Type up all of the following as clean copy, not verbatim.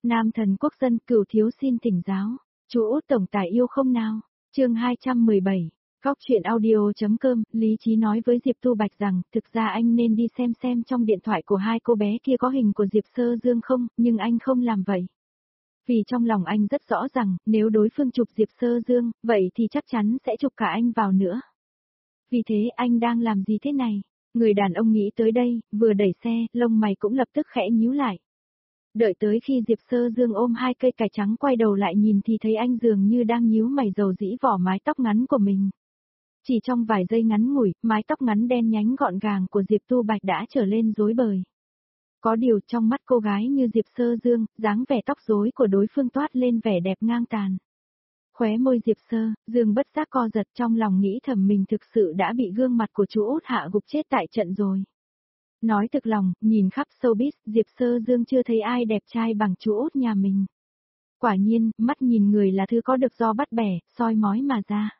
Nam thần quốc dân Cửu thiếu xin thỉnh giáo. Chú Út tổng tài yêu không nào? Chương 217. Góc truyện audio.com, Lý Chí nói với Diệp Tu Bạch rằng, thực ra anh nên đi xem trong điện thoại của hai cô bé kia có hình của Diệp Sơ Dương không, nhưng anh không làm vậy. Vì trong lòng anh rất rõ rằng, nếu đối phương chụp Diệp Sơ Dương, vậy thì chắc chắn sẽ chụp cả anh vào nữa. Vì thế anh đang làm gì thế này? Người đàn ông nghĩ tới đây, vừa đẩy xe, lông mày cũng lập tức khẽ nhíu lại. Đợi tới khi Diệp Sơ Dương ôm hai cây cải trắng quay đầu lại nhìn thì thấy anh dường như đang nhíu mày dầu dĩ vỏ mái tóc ngắn của mình. Chỉ trong vài giây ngắn ngủi, mái tóc ngắn đen nhánh gọn gàng của Diệp Tu Bạch đã trở lên rối bời. Có điều trong mắt cô gái như Diệp Sơ Dương, dáng vẻ tóc rối của đối phương toát lên vẻ đẹp ngang tàn. Khóe môi Diệp Sơ Dương bất giác co giật, trong lòng nghĩ thầm mình thực sự đã bị gương mặt của chú Út hạ gục chết tại trận rồi. Nói thực lòng, nhìn khắp showbiz, Diệp Sơ Dương chưa thấy ai đẹp trai bằng chú Út nhà mình. Quả nhiên, mắt nhìn người là thứ có được do bắt bẻ, soi mói mà ra.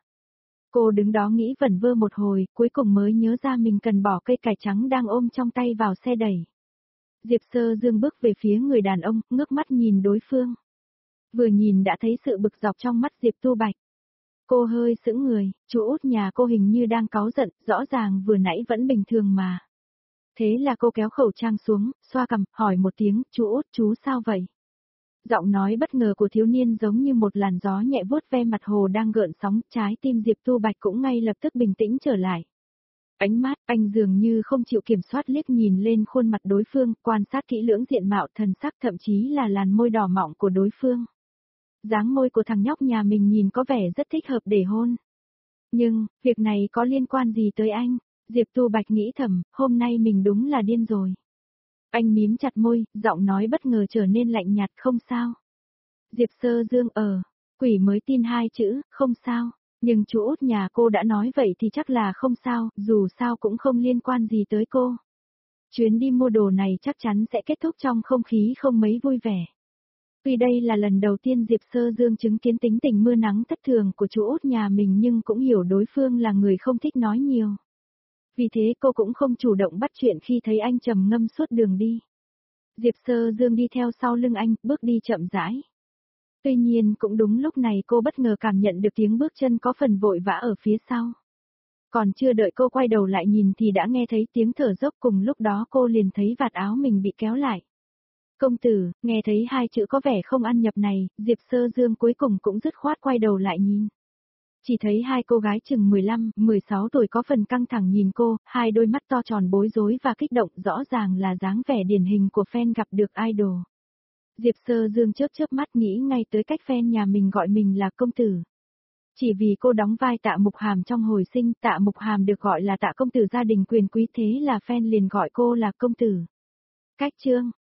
Cô đứng đó nghĩ vẩn vơ một hồi, cuối cùng mới nhớ ra mình cần bỏ cây cải trắng đang ôm trong tay vào xe đẩy. Diệp Sơ Dương bước về phía người đàn ông, ngước mắt nhìn đối phương. Vừa nhìn đã thấy sự bực dọc trong mắt Diệp Tu Bạch. Cô hơi sững người, chú Út nhà cô hình như đang cáu giận, rõ ràng vừa nãy vẫn bình thường mà. Thế là cô kéo khẩu trang xuống, xoa cằm, hỏi một tiếng, chú Út chú sao vậy? Giọng nói bất ngờ của thiếu niên giống như một làn gió nhẹ vuốt ve mặt hồ đang gợn sóng, trái tim Diệp Tu Bạch cũng ngay lập tức bình tĩnh trở lại. Ánh mắt anh dường như không chịu kiểm soát liếc nhìn lên khuôn mặt đối phương, quan sát kỹ lưỡng diện mạo thần sắc thậm chí là làn môi đỏ mọng của đối phương. Dáng môi của thằng nhóc nhà mình nhìn có vẻ rất thích hợp để hôn. Nhưng, việc này có liên quan gì tới anh? Diệp Tu Bạch nghĩ thầm, hôm nay mình đúng là điên rồi. Anh mím chặt môi, giọng nói bất ngờ trở nên lạnh nhạt, không sao. Diệp Sơ Dương quỷ mới tin hai chữ, không sao. Nhưng chú Út nhà cô đã nói vậy thì chắc là không sao, dù sao cũng không liên quan gì tới cô. Chuyến đi mua đồ này chắc chắn sẽ kết thúc trong không khí không mấy vui vẻ. Tuy đây là lần đầu tiên Diệp Sơ Dương chứng kiến tính tình mưa nắng thất thường của chú Út nhà mình nhưng cũng hiểu đối phương là người không thích nói nhiều. Vì thế cô cũng không chủ động bắt chuyện khi thấy anh trầm ngâm suốt đường đi. Diệp Sơ Dương đi theo sau lưng anh, bước đi chậm rãi. Tuy nhiên cũng đúng lúc này cô bất ngờ cảm nhận được tiếng bước chân có phần vội vã ở phía sau. Còn chưa đợi cô quay đầu lại nhìn thì đã nghe thấy tiếng thở dốc, cùng lúc đó cô liền thấy vạt áo mình bị kéo lại. Công tử, nghe thấy hai chữ có vẻ không ăn nhập này, Diệp Sơ Dương cuối cùng cũng dứt khoát quay đầu lại nhìn. Chỉ thấy hai cô gái chừng 15, 16 tuổi có phần căng thẳng nhìn cô, hai đôi mắt to tròn bối rối và kích động, rõ ràng là dáng vẻ điển hình của fan gặp được idol. Diệp Sơ Dương chớp mắt nghĩ ngay tới cách fan nhà mình gọi mình là công tử. Chỉ vì cô đóng vai Tạ Mục Hàm trong hồi sinh, Tạ Mục Hàm được gọi là Tạ công tử gia đình quyền quý, thế là fan liền gọi cô là công tử. Cách chương